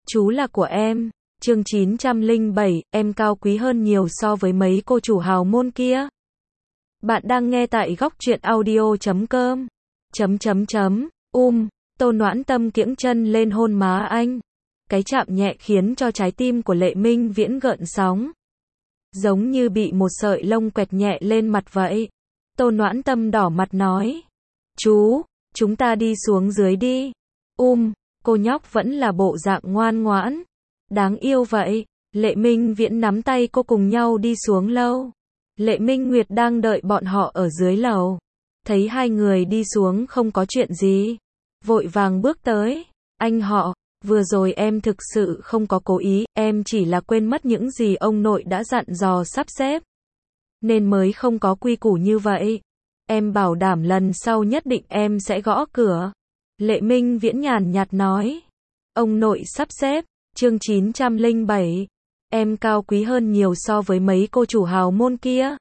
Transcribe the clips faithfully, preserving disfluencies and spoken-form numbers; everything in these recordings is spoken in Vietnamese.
Chú là của em. Chương chín trăm lẻ bảy, em cao quý hơn nhiều so với mấy cô chủ hào môn kia. Bạn đang nghe tại góc truyện audio chấm com. Chấm chấm chấm, um, Tô Noãn Tâm kiễng chân lên hôn má anh. Cái chạm nhẹ khiến cho trái tim của Lệ Minh Viễn gợn sóng. Giống như bị một sợi lông quẹt nhẹ lên mặt vậy. Tô Noãn Tâm đỏ mặt nói. Chú, chúng ta đi xuống dưới đi. Um, cô nhóc vẫn là bộ dạng ngoan ngoãn. Đáng yêu vậy. Lệ Minh Viễn nắm tay cô cùng nhau đi xuống lâu. Lệ Minh Nguyệt đang đợi bọn họ ở dưới lầu. Thấy hai người đi xuống không có chuyện gì. Vội vàng bước tới. Anh họ, vừa rồi em thực sự không có cố ý, em chỉ là quên mất những gì ông nội đã dặn dò sắp xếp. Nên mới không có quy củ như vậy. Em bảo đảm lần sau nhất định em sẽ gõ cửa. Lệ Minh Viễn nhàn nhạt nói. Ông nội sắp xếp. Chương chín trăm lẻ bảy. Em cao quý hơn nhiều so với mấy cô chủ hào môn kia.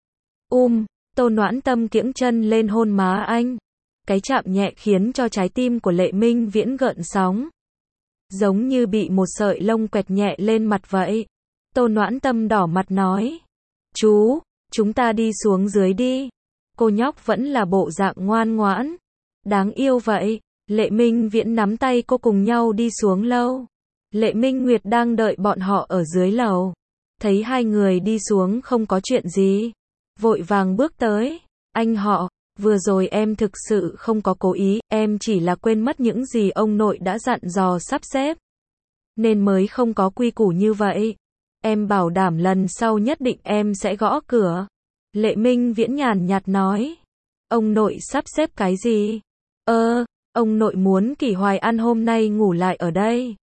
Um, Tô Noãn Tâm kiễng chân lên hôn má anh. Cái chạm nhẹ khiến cho trái tim của Lệ Minh Viễn gợn sóng. Giống như bị một sợi lông quẹt nhẹ lên mặt vậy. Tô Noãn Tâm đỏ mặt nói. Chú, chúng ta đi xuống dưới đi. Cô nhóc vẫn là bộ dạng ngoan ngoãn. Đáng yêu vậy. Lệ Minh Viễn nắm tay cô cùng nhau đi xuống lâu. Lệ Minh Nguyệt đang đợi bọn họ ở dưới lầu. Thấy hai người đi xuống không có chuyện gì. Vội vàng bước tới. Anh họ, vừa rồi em thực sự không có cố ý, em chỉ là quên mất những gì ông nội đã dặn dò sắp xếp. Nên mới không có quy củ như vậy. Em bảo đảm lần sau nhất định em sẽ gõ cửa. Lệ Minh Viễn nhàn nhạt nói. Ông nội sắp xếp cái gì? Ơ, ông nội muốn Kỷ Hoài An hôm nay ngủ lại ở đây.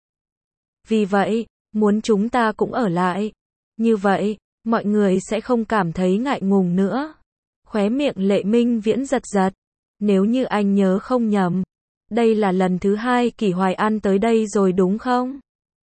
Vì vậy, muốn chúng ta cũng ở lại. Như vậy, mọi người sẽ không cảm thấy ngại ngùng nữa. Khóe miệng Lệ Minh Viễn giật giật. Nếu như anh nhớ không nhầm, đây là lần thứ hai Kỷ Hoài An tới đây rồi đúng không?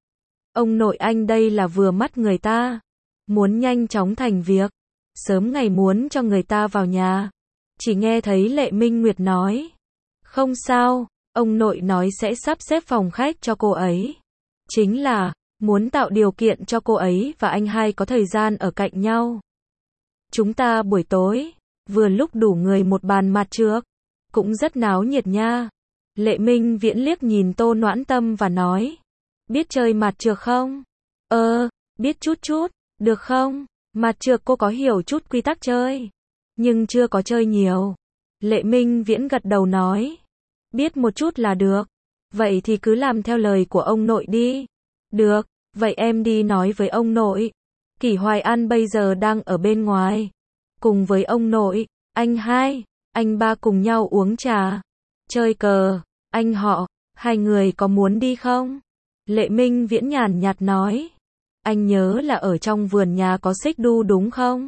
Ông nội anh đây là vừa mắt người ta. Muốn nhanh chóng thành việc. Sớm ngày muốn cho người ta vào nhà. Chỉ nghe thấy Lệ Minh Nguyệt nói. Không sao, ông nội nói sẽ sắp xếp phòng khách cho cô ấy. Chính là, muốn tạo điều kiện cho cô ấy và anh hai có thời gian ở cạnh nhau. Chúng ta buổi tối, vừa lúc đủ người một bàn mặt trước. Cũng rất náo nhiệt nha. Lệ Minh Viễn liếc nhìn Tô Noãn Tâm và nói. Biết chơi mặt trược không? Ờ, biết chút chút, được không? Mặt trược cô có hiểu chút quy tắc chơi. Nhưng chưa có chơi nhiều. Lệ Minh Viễn gật đầu nói. Biết một chút là được. Vậy thì cứ làm theo lời của ông nội đi. Được, vậy em đi nói với ông nội. Kỷ Hoài An bây giờ đang ở bên ngoài. Cùng với ông nội, anh hai, anh ba cùng nhau uống trà. Chơi cờ, anh họ, hai người có muốn đi không? Lệ Minh Viễn nhàn nhạt nói. Anh nhớ là ở trong vườn nhà có xích đu đúng không?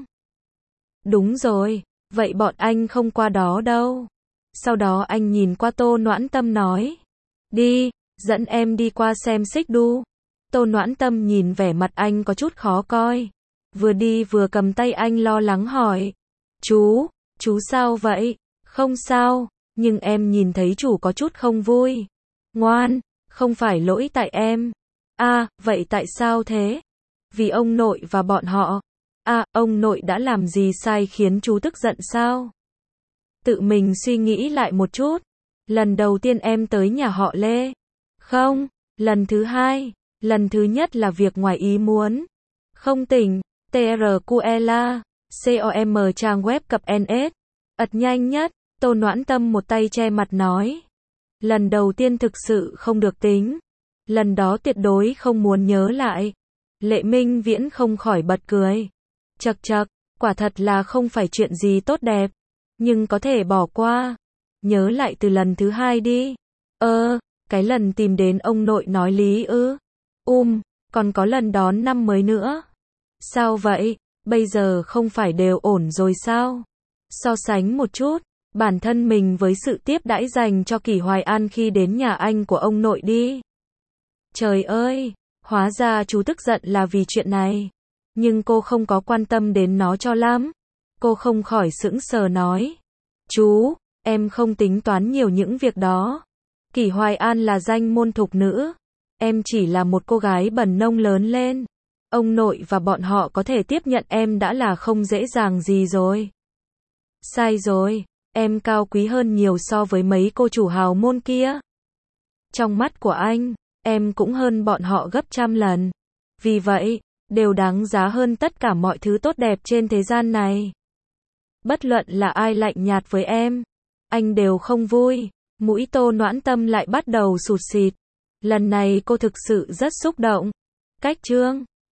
Đúng rồi, vậy bọn anh không qua đó đâu. Sau đó anh nhìn qua Tô Noãn Tâm nói. Đi, dẫn em đi qua xem xích đu. Tô Noãn Tâm nhìn vẻ mặt anh có chút khó coi. Vừa đi vừa cầm tay anh lo lắng hỏi. Chú, chú sao vậy? Không sao, nhưng em nhìn thấy chủ có chút không vui. Ngoan, không phải lỗi tại em. À, vậy tại sao thế? Vì ông nội và bọn họ. À, ông nội đã làm gì sai khiến chú tức giận sao? Tự mình suy nghĩ lại một chút. Lần đầu tiên em tới nhà họ Lê. Không, lần thứ hai. Lần thứ nhất là việc ngoài ý muốn. Không tỉnh. trqela. com trang web cập ns. ật nhanh nhất. Tô Noãn Tâm một tay che mặt nói. Lần đầu tiên thực sự không được tính. Lần đó tuyệt đối không muốn nhớ lại. Lệ Minh Viễn không khỏi bật cười. Chật chật, quả thật là không phải chuyện gì tốt đẹp. Nhưng có thể bỏ qua. Nhớ lại từ lần thứ hai đi. Ơ, cái lần tìm đến ông nội nói lý ư. Um, còn có lần đón năm mới nữa. Sao vậy, bây giờ không phải đều ổn rồi sao? So sánh một chút, bản thân mình với sự tiếp đãi dành cho Kỷ Hoài An khi đến nhà anh của ông nội đi. Trời ơi, hóa ra chú tức giận là vì chuyện này. Nhưng cô không có quan tâm đến nó cho lắm. Cô không khỏi sững sờ nói. Chú, em không tính toán nhiều những việc đó. Kỷ Hoài An là danh môn thục nữ. Em chỉ là một cô gái bần nông lớn lên. Ông nội và bọn họ có thể tiếp nhận em đã là không dễ dàng gì rồi. Sai rồi, em cao quý hơn nhiều so với mấy cô chủ hào môn kia. Trong mắt của anh, em cũng hơn bọn họ gấp trăm lần. Vì vậy, đều đáng giá hơn tất cả mọi thứ tốt đẹp trên thế gian này. Bất luận là ai lạnh nhạt với em, anh đều không vui. Mũi Tô Noãn Tâm lại bắt đầu sụt sịt. Lần này cô thực sự rất xúc động. Cách chương